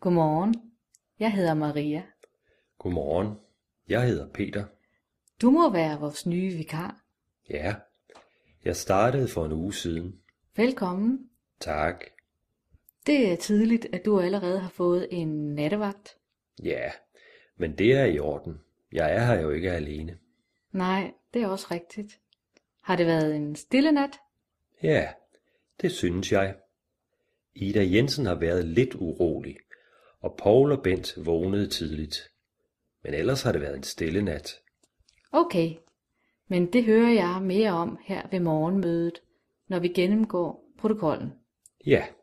Godmorgen, jeg hedder Maria. Godmorgen, jeg hedder Peter. Du må være vores nye vikar. Ja, jeg startede for en uge siden. Velkommen. Tak. Det er tidligt, at du allerede har fået en nattevagt. Ja, men det er i orden. Jeg er her jo ikke alene. Nej, det er også rigtigt. Har det været en stille nat? Ja, det synes jeg. Ida Jensen har været lidt urolig, og Poul og Bent vågnede tidligt. Men ellers har det været en stille nat. Okay, men det hører jeg mere om her ved morgenmødet, når vi gennemgår protokollen. Ja,